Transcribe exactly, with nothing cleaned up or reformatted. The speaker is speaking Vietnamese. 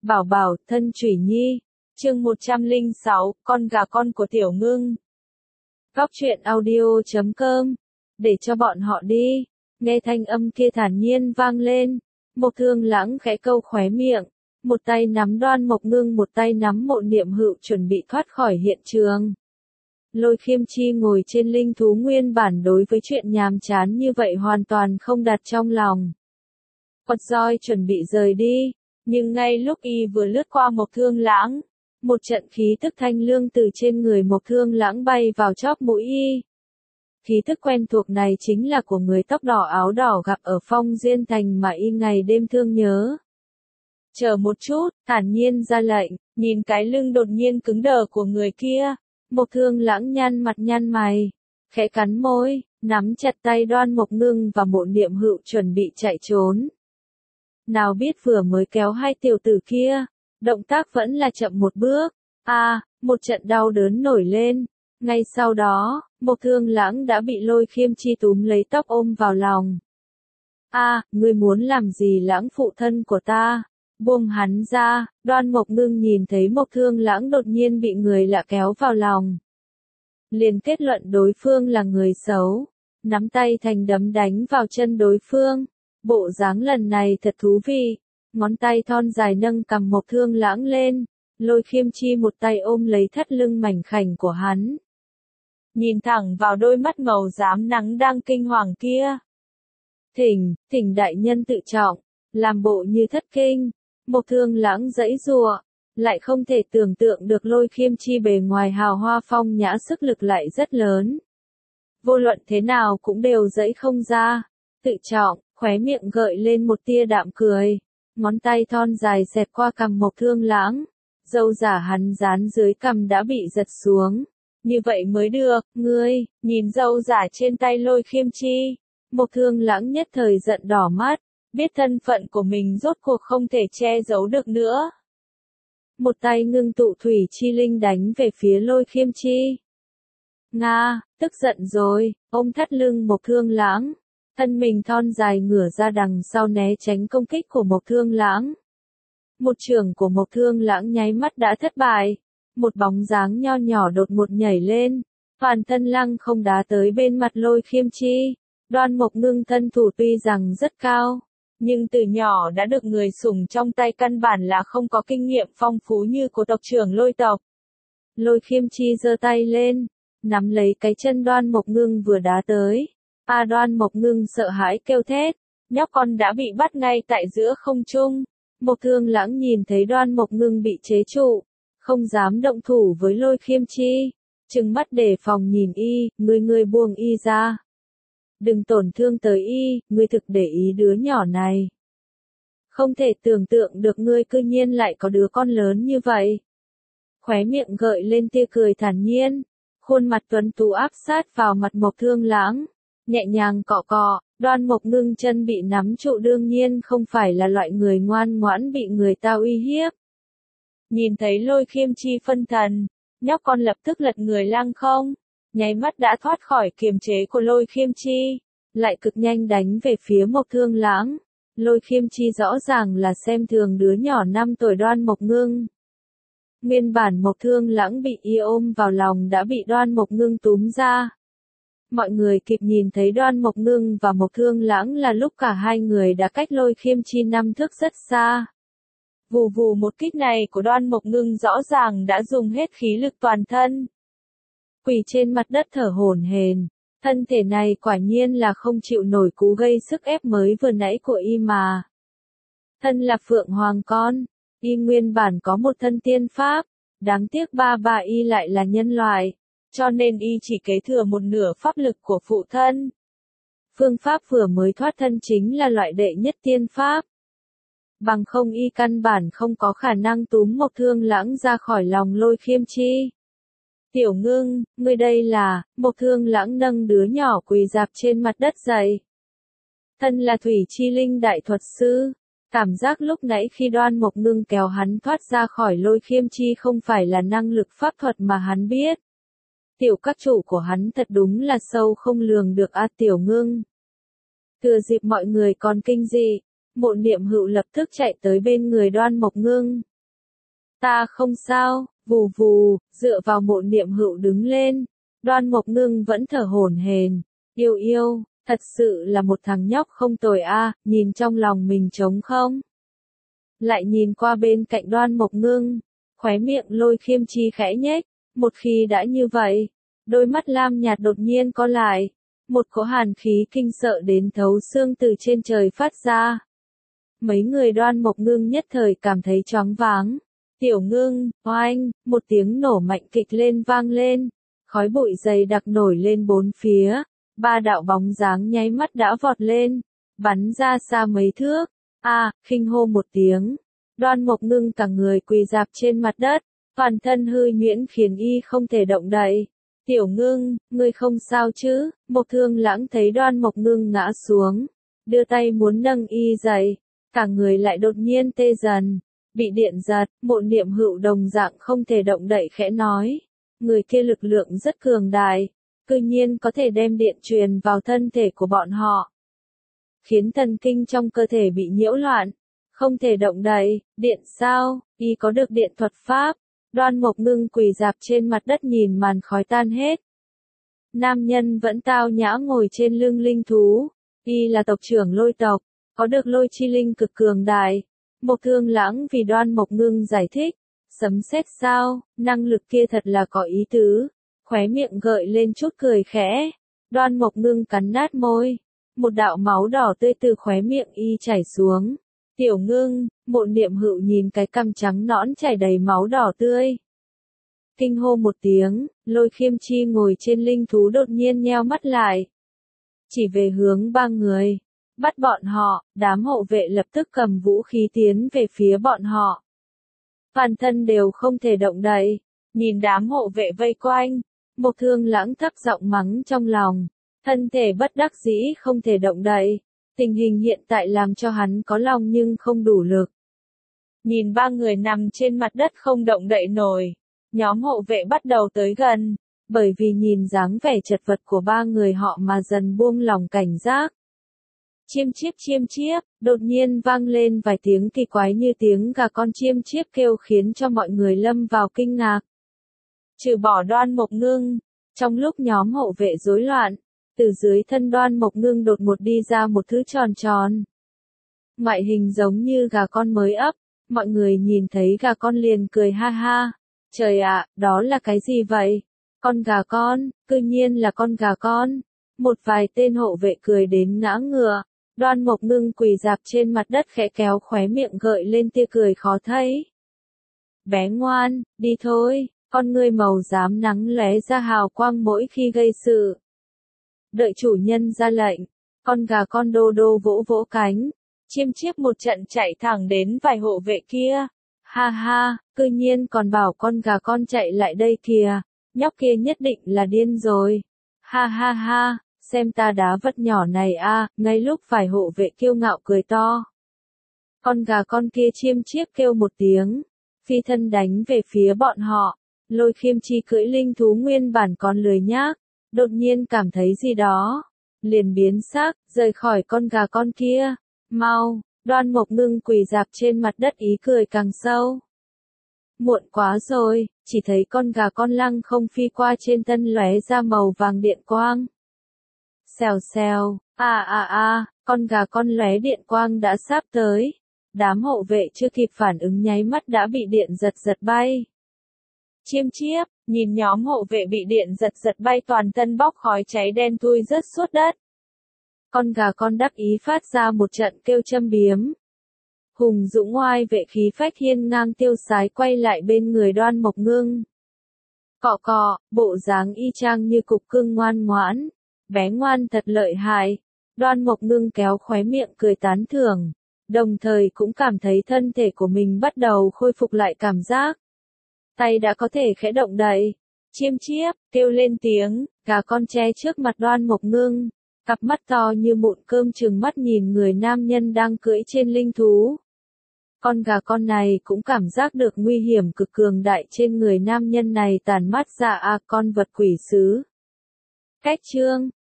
Bảo bảo, thân Chủy Nhi. Chương một trăm lẻ sáu, con gà con của Tiểu Ngưng. Góc truyện audio chấm com. Để cho bọn họ đi. Nghe thanh âm kia thản nhiên vang lên. Mộc Thương Lãng khẽ câu khóe miệng. Một tay nắm Đoan Mộc Ngưng, một tay nắm Mộ Niệm Hựu chuẩn bị thoát khỏi hiện trường. Lôi Khiêm Chi ngồi trên linh thú nguyên bản đối với chuyện nhàm chán như vậy hoàn toàn không đặt trong lòng. Quật roi chuẩn bị rời đi. Nhưng ngay lúc y vừa lướt qua Mộc Thương Lãng, một trận khí tức thanh lương từ trên người Mộc Thương Lãng bay vào chóp mũi y. Khí tức quen thuộc này chính là của người tóc đỏ áo đỏ gặp ở Phong Diên Thành mà y ngày đêm thương nhớ. Chờ một chút, thản nhiên ra lệnh, nhìn cái lưng đột nhiên cứng đờ của người kia, Mộc Thương Lãng nhăn mặt nhăn mày, khẽ cắn môi, nắm chặt tay Đoan Mộc Ngưng và Mộ Niệm Hựu chuẩn bị chạy trốn. Nào biết vừa mới kéo hai tiểu tử kia, động tác vẫn là chậm một bước. A, à, một trận đau đớn nổi lên. Ngay sau đó, Mộc Thương Lãng đã bị Lôi Khiêm Chi túm lấy tóc ôm vào lòng. A, à, ngươi muốn làm gì Lãng phụ thân của ta? Buông hắn ra. Đoan Mộc Ngưng nhìn thấy Mộc Thương Lãng đột nhiên bị người lạ kéo vào lòng, liền kết luận đối phương là người xấu, nắm tay thành đấm đánh vào chân đối phương. Bộ dáng lần này thật thú vị, ngón tay thon dài nâng cầm Mộc Thương Lãng lên, Lôi Khiêm Chi một tay ôm lấy thắt lưng mảnh khảnh của hắn. Nhìn thẳng vào đôi mắt màu xám nắng đang kinh hoàng kia. Thỉnh, thỉnh đại nhân tự trọng, làm bộ như thất kinh. Mộc Thương Lãng giãy giụa, lại không thể tưởng tượng được Lôi Khiêm Chi bề ngoài hào hoa phong nhã sức lực lại rất lớn. Vô luận thế nào cũng đều giãy không ra. Tự trọng, khóe miệng gợi lên một tia đạm cười, ngón tay thon dài xẹt qua cằm Mộc Thương Lãng, râu giả hắn dán dưới cằm đã bị giật xuống. Như vậy mới được, ngươi, nhìn râu giả trên tay Lôi Khiêm Chi, Mộc Thương Lãng nhất thời giận đỏ mắt, biết thân phận của mình rốt cuộc không thể che giấu được nữa. Một tay ngưng tụ thủy chi linh đánh về phía Lôi Khiêm Chi. Nga, tức giận rồi, ôm thắt lưng Mộc Thương Lãng. Thân mình thon dài ngửa ra đằng sau né tránh công kích của Mộc Thương Lãng. Một chưởng của Mộc Thương Lãng nháy mắt đã thất bại. Một bóng dáng nho nhỏ đột ngột nhảy lên, toàn thân lăng không đá tới bên mặt Lôi Khiêm Chi. Đoan Mộc Ngưng thân thủ tuy rằng rất cao, nhưng từ nhỏ đã được người sủng trong tay, căn bản là không có kinh nghiệm phong phú như của tộc trưởng Lôi tộc. Lôi Khiêm Chi giơ tay lên, nắm lấy cái chân Đoan Mộc Ngưng vừa đá tới. A Đoan Mộc Ngưng sợ hãi kêu thét, nhóc con đã bị bắt ngay tại giữa không trung. Mộc Thương Lãng nhìn thấy Đoan Mộc Ngưng bị chế trụ, không dám động thủ với Lôi Khiêm Chi, trừng mắt đề phòng nhìn y, ngươi ngươi buông y ra. Đừng tổn thương tới y, ngươi thực để ý đứa nhỏ này. Không thể tưởng tượng được ngươi cư nhiên lại có đứa con lớn như vậy. Khóe miệng gợi lên tia cười thản nhiên, khuôn mặt tuấn tú áp sát vào mặt Mộc Thương Lãng. Nhẹ nhàng cọ cọ, Đoan Mộc Ngưng chân bị nắm trụ đương nhiên không phải là loại người ngoan ngoãn bị người ta uy hiếp. Nhìn thấy Lôi Khiêm Chi phân thần, nhóc con lập tức lật người lăng không, nháy mắt đã thoát khỏi kiềm chế của Lôi Khiêm Chi, lại cực nhanh đánh về phía Mộc Thương Lãng. Lôi Khiêm Chi rõ ràng là xem thường đứa nhỏ năm tuổi Đoan Mộc Ngưng. Nguyên bản Mộc Thương Lãng bị y ôm vào lòng đã bị Đoan Mộc Ngưng túm ra. Mọi người kịp nhìn thấy Đoan Mộc Ngưng và Mộc Thương Lãng là lúc cả hai người đã cách Lôi Khiêm Chi năm thước rất xa. Vù vù một kích này của Đoan Mộc Ngưng rõ ràng đã dùng hết khí lực toàn thân. Quỳ trên mặt đất thở hổn hển, thân thể này quả nhiên là không chịu nổi cú gây sức ép mới vừa nãy của y mà. Thân là Phượng Hoàng con, y nguyên bản có một thân tiên pháp, đáng tiếc ba bà y lại là nhân loại, cho nên y chỉ kế thừa một nửa pháp lực của phụ thân. Phương pháp vừa mới thoát thân chính là loại đệ nhất tiên pháp. Bằng không y căn bản không có khả năng túm Mộc Thương Lãng ra khỏi lòng Lôi Khiêm Chi. Tiểu Ngưng, ngươi đây là, Mộc Thương Lãng nâng đứa nhỏ quỳ rạp trên mặt đất dậy. Thân là thủy chi linh đại thuật sư, cảm giác lúc nãy khi Đoan Mộc Ngưng kéo hắn thoát ra khỏi Lôi Khiêm Chi không phải là năng lực pháp thuật mà hắn biết. Tiểu các chủ của hắn thật đúng là sâu không lường được a Tiểu Ngưng. Thừa dịp mọi người còn kinh dị, Mộ Niệm Hựu lập tức chạy tới bên người Đoan Mộc Ngưng, Ta không sao, vù vù, dựa vào Mộ Niệm Hựu đứng lên. Đoan Mộc Ngưng vẫn thở hổn hển. Yêu yêu, thật sự là một thằng nhóc không tồi a, nhìn trong lòng mình trống không. Lại nhìn qua bên cạnh Đoan Mộc Ngưng, khóe miệng Lôi Khiêm Chi khẽ nhếch, một khi đã như vậy, đôi mắt lam nhạt đột nhiên co lại, một cỗ hàn khí kinh sợ đến thấu xương từ trên trời phát ra. Mấy người Đoan Mộc Ngưng nhất thời cảm thấy choáng váng. Tiểu Ngưng, oanh, một tiếng nổ mạnh kịch lên vang lên, khói bụi dày đặc nổi lên bốn phía, ba đạo bóng dáng nháy mắt đã vọt lên, bắn ra xa mấy thước. A, khinh hô một tiếng, Đoan Mộc Ngưng cả người quỳ rạp trên mặt đất, toàn thân hư nhuyễn khiến y không thể động đậy. Tiểu Ngưng, ngươi không sao chứ? Mộc Thương Lãng thấy Đoan Mộc Ngưng ngã xuống, đưa tay muốn nâng y dậy, cả người lại đột nhiên tê dần, bị điện giật. Mộ Niệm Hựu đồng dạng không thể động đậy khẽ nói, người kia lực lượng rất cường đại, cư nhiên có thể đem điện truyền vào thân thể của bọn họ, khiến thần kinh trong cơ thể bị nhiễu loạn, không thể động đậy. Điện sao? Y có được điện thuật pháp? Đoan Mộc Ngưng quỳ rạp trên mặt đất nhìn màn khói tan hết. Nam nhân vẫn tao nhã ngồi trên lưng linh thú, y là tộc trưởng Lôi tộc, có được lôi chi linh cực cường đại. Mộc Thương Lãng vì Đoan Mộc Ngưng giải thích, sấm sét sao, năng lực kia thật là có ý tứ, khóe miệng gợi lên chút cười khẽ. Đoan Mộc Ngưng cắn nát môi, một đạo máu đỏ tươi từ khóe miệng y chảy xuống. Tiểu Ngưng, Mộ Niệm Hựu nhìn cái cằm trắng nõn chảy đầy máu đỏ tươi, kinh hô một tiếng. Lôi Khiêm Chi ngồi trên linh thú đột nhiên nheo mắt lại, chỉ về hướng ba người, bắt bọn họ. Đám hộ vệ lập tức cầm vũ khí tiến về phía bọn họ, toàn thân đều không thể động đậy. Nhìn đám hộ vệ vây quanh, Mộc Thương Lãng thấp giọng mắng trong lòng, thân thể bất đắc dĩ không thể động đậy. Tình hình hiện tại làm cho hắn có lòng nhưng không đủ lực. Nhìn ba người nằm trên mặt đất không động đậy nổi, nhóm hộ vệ bắt đầu tới gần, bởi vì nhìn dáng vẻ chật vật của ba người họ mà dần buông lòng cảnh giác. Chiêm chiếp chiêm chiếp, đột nhiên vang lên vài tiếng kỳ quái như tiếng gà con chiêm chiếp kêu khiến cho mọi người lâm vào kinh ngạc. Trừ bỏ Đoan Mộc Ngưng, trong lúc nhóm hộ vệ rối loạn, từ dưới thân Đoan Mộc Ngưng đột ngột đi ra một thứ tròn tròn. Ngoại hình giống như gà con mới ấp, mọi người nhìn thấy gà con liền cười ha ha. Trời ạ, đó là cái gì vậy? Con gà con, cư nhiên là con gà con. Một vài tên hộ vệ cười đến ngã ngửa. Đoan Mộc Ngưng quỳ rạp trên mặt đất khẽ kéo khóe miệng gợi lên tia cười khó thấy. Bé ngoan, đi thôi, con ngươi màu xám nắng lóe ra hào quang mỗi khi gây sự. Đợi chủ nhân ra lệnh, con gà con đô đô vỗ vỗ cánh, chiêm chiếp một trận chạy thẳng đến vài hộ vệ kia. Ha ha, cư nhiên còn bảo con gà con chạy lại đây kìa, nhóc kia nhất định là điên rồi. Ha ha ha, xem ta đá vật nhỏ này a. Ngay lúc vài hộ vệ kiêu ngạo cười to, con gà con kia chiêm chiếp kêu một tiếng, phi thân đánh về phía bọn họ. Lôi Khiêm Chi cưỡi linh thú nguyên bản còn lười nhác, đột nhiên cảm thấy gì đó, liền biến sắc, rời khỏi con gà con kia. Mau! Đoan Mộc Ngưng quỳ rạp trên mặt đất ý cười càng sâu. Muộn quá rồi, chỉ thấy con gà con lăng không phi qua trên thân lóe ra màu vàng điện quang. Xèo xèo, a a a, con gà con lóe điện quang đã sắp tới. Đám hộ vệ chưa kịp phản ứng nháy mắt đã bị điện giật giật bay. Chiêm chiếp, nhìn nhóm hộ vệ bị điện giật giật bay toàn thân bốc khói cháy đen thui rớt suốt đất. Con gà con đắc ý phát ra một trận kêu châm biếm. Hùng dũng oai vệ khí phách hiên ngang tiêu sái quay lại bên người Đoan Mộc Ngưng. Cọ cọ, bộ dáng y chang như cục cưng ngoan ngoãn. Bé ngoan thật lợi hại. Đoan Mộc Ngưng kéo khóe miệng cười tán thưởng, đồng thời cũng cảm thấy thân thể của mình bắt đầu khôi phục lại cảm giác. Tay đã có thể khẽ động đậy. Chiêm chiếp, kêu lên tiếng, gà con che trước mặt Đoan Mộc Ngưng. Cặp mắt to như mụn cơm trừng mắt nhìn người nam nhân đang cưỡi trên linh thú. Con gà con này cũng cảm giác được nguy hiểm cực cường đại trên người nam nhân này tàn mắt ra a con vật quỷ sứ. Cách chương